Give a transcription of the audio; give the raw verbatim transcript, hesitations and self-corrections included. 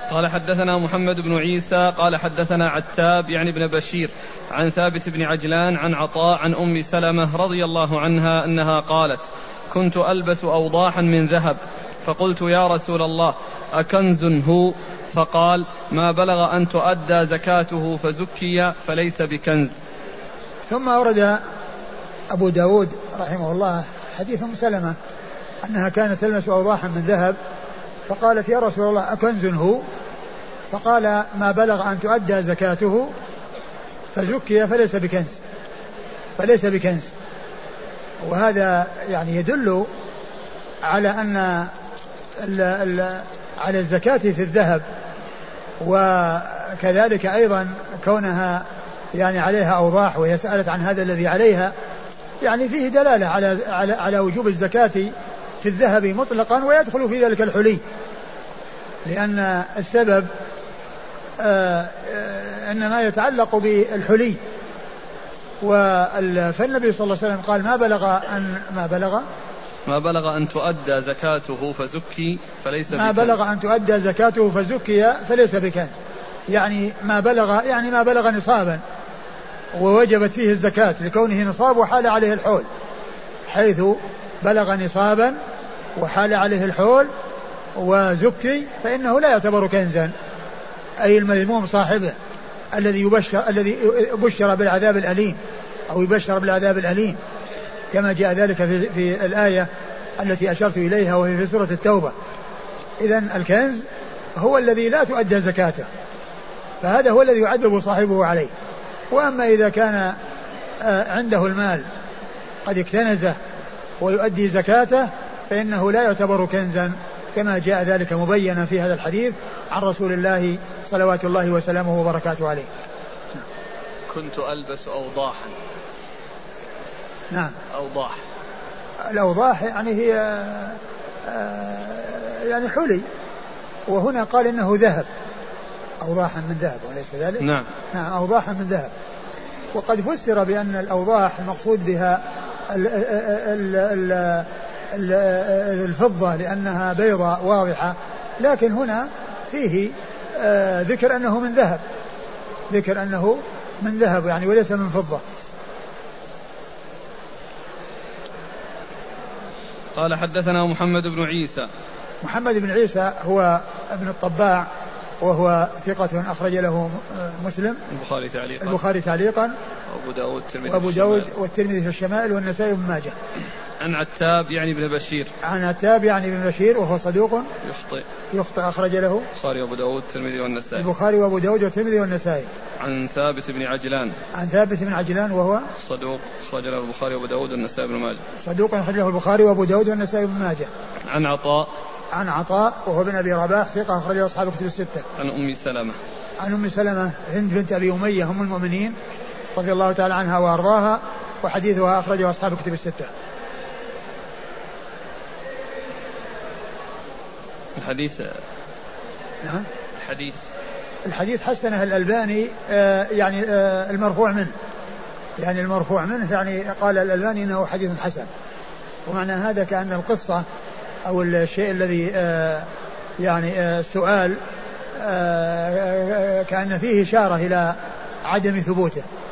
قال حدثنا محمد بن عيسى قال حدثنا عتاب يعني بن بشير عن ثابت بن عجلان عن عطاء عن أم سلمة رضي الله عنها أنها قالت كنت ألبس أوضاحا من ذهب فقلت يا رسول الله أكنز هو؟ فقال ما بلغ أن تؤدى زكاته فزكي فليس بكنز. ثم أورد أبو داود رحمه الله حديث أم سلمة أنها كانت تلبس أوضاحا من ذهب فقالت يا رسول الله أكنز هو؟ فقال ما بلغ أن تؤدى زكاته فزكي فليس بكنز فليس بكنز. وهذا يعني يدل على أن ال ال على الزكاة في الذهب، وكذلك أيضا كونها يعني عليها أوضاح وهي سألت عن هذا الذي عليها يعني فيه دلالة على على على وجوب الزكاة في الذهب مطلقا، ويدخل في ذلك الحلي، لأن السبب آآ آآ إنما يتعلق بالحلي. فالنبي صلى الله عليه وسلم قال ما بلغ أن ما بلغ ما بلغ أن تؤدى زكاته فزكي فليس بكنز. ما بلغ أن تؤدى زكاته فزكي فليس بكنز، يعني ما بلغ يعني ما بلغ نصابا ووجبت فيه الزكاة لكونه نصاب وحال عليه الحول، حيث بلغ نصابا وحال عليه الحول وزكي فإنه لا يعتبر كنزا، أي المذموم صاحبه الذي يبشر الذي بشر بالعذاب الأليم أو يبشر بالعذاب الأليم، كما جاء ذلك في, في الآية التي أشرت إليها وهي في سورة التوبة. إذن الكنز هو الذي لا تؤدى زكاته، فهذا هو الذي يعذب صاحبه عليه. وأما إذا كان عنده المال قد اكتنزه ويؤدي زكاته فإنه لا يعتبر كنزا، كما جاء ذلك مبينا في هذا الحديث عن رسول الله صلوات الله وسلامه وبركاته عليه. كنت ألبس أوضاحا. نعم. أوضاح. الأوضاح يعني هي يعني حلي، وهنا قال إنه ذهب، أوضاحا من ذهب وليس كذلك؟ نعم. نعم أوضاحا من ذهب. وقد فسر بأن الأوضاح المقصود بها ال ال ال ال الفضة لأنها بيضاء واضحة، لكن هنا فيه آه ذكر أنه من ذهب، ذكر أنه من ذهب يعني وليس من فضة. قال حدثنا محمد بن عيسى. محمد بن عيسى هو ابن الطباع وهو ثقة أخرج له مسلم البخاري تعليقا البخاري تعليقا وأبو داود والترمذي وأبو داود والترمذي في الشمائل والنسائي بن ماجه. عن عتاب يعني بن بشير. عن عتاب يعني بن بشير وهو صدوق يخطئ يخطئ أخرج له البخاري وأبو داود والترمذي والنسائي. البخاري وأبو داود والترمذي والنسائي. عن ثابت بن عجلان. عن ثابت بن عجلان وهو صدوق أخرج له البخاري وأبو داود والنسائي بن ماجه. صدوق أخرج له البخاري وأبو داود والنسائي بن ماجه. عن عطاء. عن عطاء وهو بن أبي رباح ثقة أخرج له أصحاب كتب الستة. عن أم سلمة. عن أم سلمة هند بنت أبي أمية هم المؤمنين رضي الله تعالى عنها وأرضاها، وحديثها أخرجه أصحاب كتب الستة. الحديث نعم الحديث الحديث حسنه الألباني آه يعني آه المرفوع منه، يعني المرفوع منه يعني قال الألباني إنه حديث حسن، ومعنى هذا كأن القصة أو الشيء الذي آه يعني آه السؤال آه كأن فيه إشارة إلى عدم ثبوته.